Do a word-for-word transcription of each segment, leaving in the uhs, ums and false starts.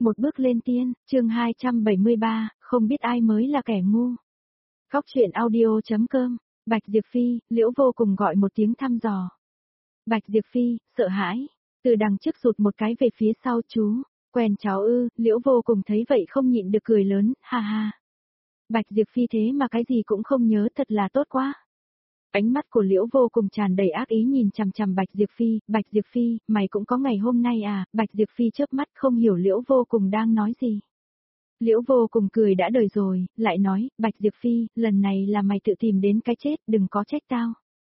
Một bước lên tiên, chương hai trăm bảy mươi ba, không biết ai mới là kẻ ngu. Góc truyện audio.com, Bạch Diệp Phi, Liễu Vô Cùng gọi một tiếng thăm dò. Bạch Diệp Phi, sợ hãi, từ đằng trước rụt một cái về phía sau chú, quen cháu ư, Liễu Vô Cùng thấy vậy không nhịn được cười lớn, ha ha. Bạch Diệp Phi thế mà cái gì cũng không nhớ thật là tốt quá. Ánh mắt của Liễu Vô Cùng tràn đầy ác ý nhìn chằm chằm Bạch Diệp Phi, Bạch Diệp Phi, mày cũng có ngày hôm nay à, Bạch Diệp Phi chớp mắt không hiểu Liễu Vô Cùng đang nói gì. Liễu Vô Cùng cười đã đời rồi, lại nói, Bạch Diệp Phi, lần này là mày tự tìm đến cái chết, đừng có trách tao.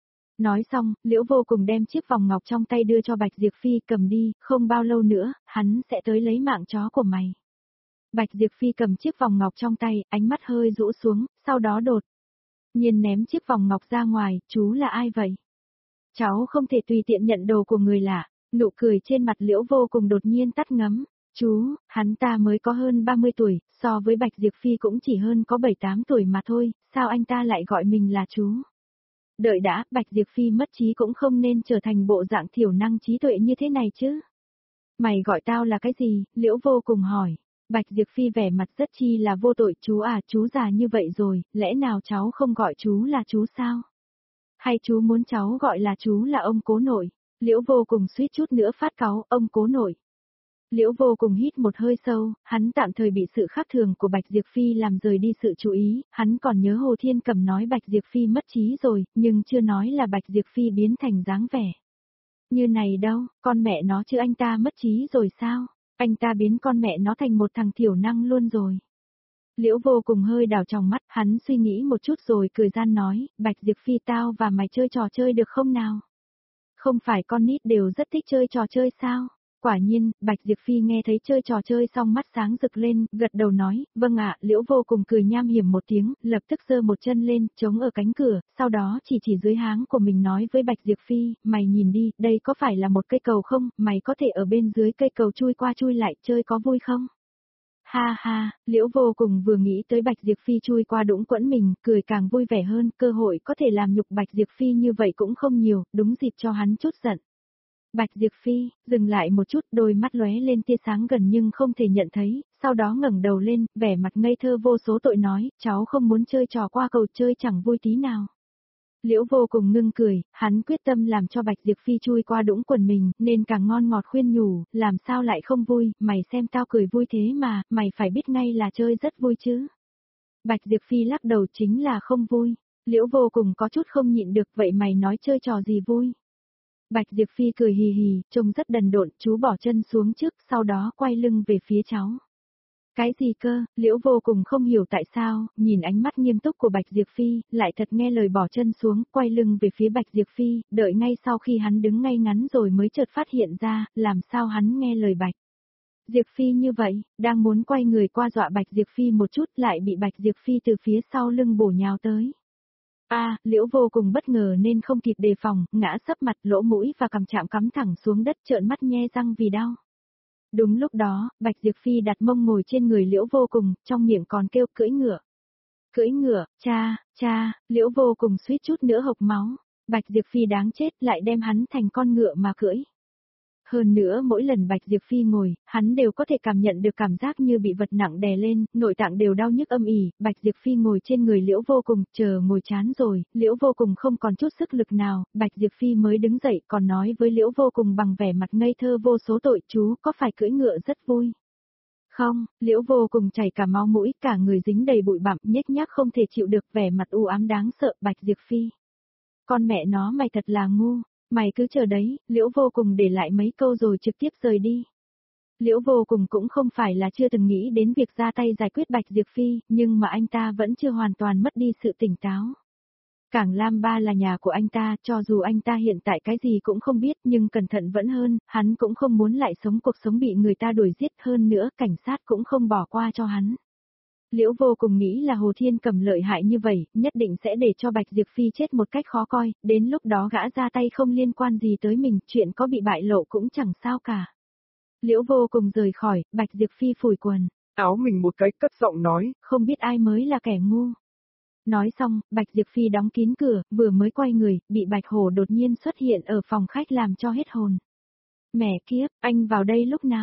Nói xong, Liễu Vô Cùng đem chiếc vòng ngọc trong tay đưa cho Bạch Diệp Phi cầm đi, không bao lâu nữa, hắn sẽ tới lấy mạng chó của mày. Bạch Diệp Phi cầm chiếc vòng ngọc trong tay, ánh mắt hơi rũ xuống, sau đó đột nhiên ném chiếc vòng ngọc ra ngoài, chú là ai vậy? Cháu không thể tùy tiện nhận đồ của người lạ, nụ cười trên mặt Liễu Vô Cùng đột nhiên tắt ngấm. Chú, hắn ta mới có hơn ba mươi tuổi, so với Bạch Diệp Phi cũng chỉ hơn có bảy tám tuổi mà thôi, sao anh ta lại gọi mình là chú? Đợi đã, Bạch Diệp Phi mất trí cũng không nên trở thành bộ dạng thiểu năng trí tuệ như thế này chứ. Mày gọi tao là cái gì? Liễu Vô Cùng hỏi. Bạch Diệp Phi vẻ mặt rất chi là vô tội, chú à, chú già như vậy rồi, lẽ nào cháu không gọi chú là chú sao? Hay chú muốn cháu gọi là chú là ông cố nội? Liễu Vô Cùng suýt chút nữa phát cáu, ông cố nội. Liễu Vô Cùng hít một hơi sâu, hắn tạm thời bị sự khác thường của Bạch Diệp Phi làm rời đi sự chú ý, hắn còn nhớ Hồ Thiên Cầm nói Bạch Diệp Phi mất trí rồi, nhưng chưa nói là Bạch Diệp Phi biến thành dáng vẻ như này đâu, con mẹ nó chứ anh ta mất trí rồi sao? Anh ta biến con mẹ nó thành một thằng thiểu năng luôn rồi. Liễu Vô Cùng hơi đảo tròng mắt, hắn suy nghĩ một chút rồi cười gian nói, Bạch Diệp Phi tao và mày chơi trò chơi được không nào? Không phải con nít đều rất thích chơi trò chơi sao? Quả nhiên, Bạch Diệp Phi nghe thấy chơi trò chơi xong mắt sáng rực lên, gật đầu nói, vâng ạ, Liễu Vô Cùng cười nham hiểm một tiếng, lập tức giơ một chân lên, chống ở cánh cửa, sau đó chỉ chỉ dưới háng của mình nói với Bạch Diệp Phi, mày nhìn đi, đây có phải là một cây cầu không, mày có thể ở bên dưới cây cầu chui qua chui lại, chơi có vui không? Ha ha, Liễu Vô Cùng vừa nghĩ tới Bạch Diệp Phi chui qua đũng quẫn mình, cười càng vui vẻ hơn, cơ hội có thể làm nhục Bạch Diệp Phi như vậy cũng không nhiều, đúng dịp cho hắn chút giận. Bạch Diệp Phi, dừng lại một chút, đôi mắt lóe lên tia sáng gần nhưng không thể nhận thấy, sau đó ngẩng đầu lên, vẻ mặt ngây thơ vô số tội nói, cháu không muốn chơi trò qua cầu chơi chẳng vui tí nào. Liễu Vô Cùng ngưng cười, hắn quyết tâm làm cho Bạch Diệp Phi chui qua đũng quần mình, nên càng ngon ngọt khuyên nhủ, làm sao lại không vui, mày xem tao cười vui thế mà, mày phải biết ngay là chơi rất vui chứ. Bạch Diệp Phi lắc đầu chính là không vui, Liễu Vô Cùng có chút không nhịn được, vậy mày nói chơi trò gì vui? Bạch Diệp Phi cười hì hì, trông rất đần độn, chú bỏ chân xuống trước, sau đó quay lưng về phía cháu. Cái gì cơ? Liễu Vô Cùng không hiểu tại sao, nhìn ánh mắt nghiêm túc của Bạch Diệp Phi, lại thật nghe lời bỏ chân xuống, quay lưng về phía Bạch Diệp Phi, đợi ngay sau khi hắn đứng ngay ngắn rồi mới chợt phát hiện ra, làm sao hắn nghe lời Bạch Diệp Phi như vậy, đang muốn quay người qua dọa Bạch Diệp Phi một chút lại bị Bạch Diệp Phi từ phía sau lưng bổ nhào tới. A, à, Liễu Vô Cùng bất ngờ nên không kịp đề phòng, ngã sấp mặt, lỗ mũi và cằm chạm cắm thẳng xuống đất, trợn mắt nhe răng vì đau. Đúng lúc đó, Bạch Diệp Phi đặt mông ngồi trên người Liễu Vô Cùng, trong miệng còn kêu cưỡi ngựa. Cưỡi ngựa, cha, cha, Liễu Vô Cùng suýt chút nữa hộc máu. Bạch Diệp Phi đáng chết lại đem hắn thành con ngựa mà cưỡi. Hơn nữa mỗi lần Bạch Diệp Phi ngồi, hắn đều có thể cảm nhận được cảm giác như bị vật nặng đè lên, nội tạng đều đau nhức âm ỉ. Bạch Diệp Phi ngồi trên người Liễu Vô Cùng, chờ ngồi chán rồi, Liễu Vô Cùng không còn chút sức lực nào, Bạch Diệp Phi mới đứng dậy còn nói với Liễu Vô Cùng bằng vẻ mặt ngây thơ vô số tội, chú có phải cưỡi ngựa rất vui? Không, Liễu Vô Cùng chảy cả máu mũi, cả người dính đầy bụi bặm, nhếch nhác không thể chịu được, vẻ mặt u ám đáng sợ. Bạch Diệp Phi, con mẹ nó mày thật là ngu. Mày cứ chờ đấy, Liễu Vô Cùng để lại mấy câu rồi trực tiếp rời đi. Liễu Vô Cùng cũng không phải là chưa từng nghĩ đến việc ra tay giải quyết Bạch Diệp Phi, nhưng mà anh ta vẫn chưa hoàn toàn mất đi sự tỉnh táo. Cảng Lam Ba là nhà của anh ta, cho dù anh ta hiện tại cái gì cũng không biết nhưng cẩn thận vẫn hơn, hắn cũng không muốn lại sống cuộc sống bị người ta đuổi giết, hơn nữa cảnh sát cũng không bỏ qua cho hắn. Liễu Vô Cùng nghĩ là Hồ Thiên Cầm lợi hại như vậy, nhất định sẽ để cho Bạch Diệp Phi chết một cách khó coi, đến lúc đó gã ra tay không liên quan gì tới mình, chuyện có bị bại lộ cũng chẳng sao cả. Liễu Vô Cùng rời khỏi, Bạch Diệp Phi phủi quần áo mình một cái, cất giọng nói, không biết ai mới là kẻ ngu. Nói xong, Bạch Diệp Phi đóng kín cửa, vừa mới quay người, bị Bạch Hổ đột nhiên xuất hiện ở phòng khách làm cho hết hồn. Mẹ kiếp, anh vào đây lúc nào?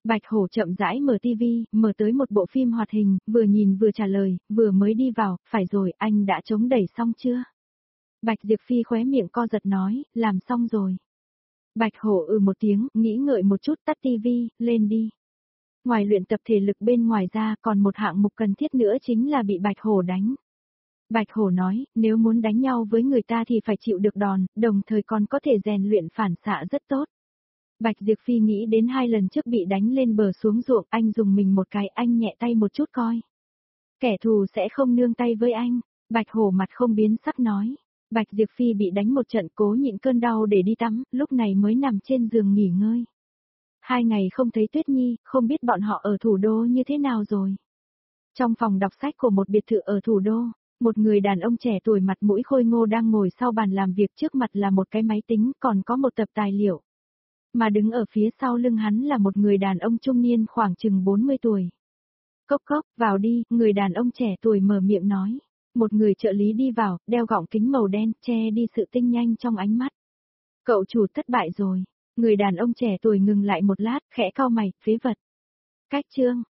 Bạch Hổ chậm rãi mở tivi, mở tới một bộ phim hoạt hình, vừa nhìn vừa trả lời, vừa mới đi vào, phải rồi, anh đã chống đẩy xong chưa? Bạch Diệp Phi khóe miệng co giật nói, làm xong rồi. Bạch Hổ ừ một tiếng, nghĩ ngợi một chút tắt tivi, lên đi. Ngoài luyện tập thể lực bên ngoài ra còn một hạng mục cần thiết nữa chính là bị Bạch Hổ đánh. Bạch Hổ nói, nếu muốn đánh nhau với người ta thì phải chịu được đòn, đồng thời còn có thể rèn luyện phản xạ rất tốt. Bạch Diệp Phi nghĩ đến hai lần trước bị đánh lên bờ xuống ruộng, anh dùng mình một cái, anh nhẹ tay một chút coi. Kẻ thù sẽ không nương tay với anh. Bạch Hổ mặt không biến sắc nói. Bạch Diệp Phi bị đánh một trận cố nhịn cơn đau để đi tắm, lúc này mới nằm trên giường nghỉ ngơi. Hai ngày không thấy Tuyết Nhi, không biết bọn họ ở thủ đô như thế nào rồi. Trong phòng đọc sách của một biệt thự ở thủ đô, một người đàn ông trẻ tuổi mặt mũi khôi ngô đang ngồi sau bàn làm việc, trước mặt là một cái máy tính, còn có một tập tài liệu. Mà đứng ở phía sau lưng hắn là một người đàn ông trung niên khoảng chừng bốn mươi tuổi. Cốc cốc, vào đi, người đàn ông trẻ tuổi mở miệng nói. Một người trợ lý đi vào, đeo gọng kính màu đen, che đi sự tinh nhanh trong ánh mắt. Cậu chủ thất bại rồi. Người đàn ông trẻ tuổi ngừng lại một lát, khẽ cau mày, phế vật. Cách chương.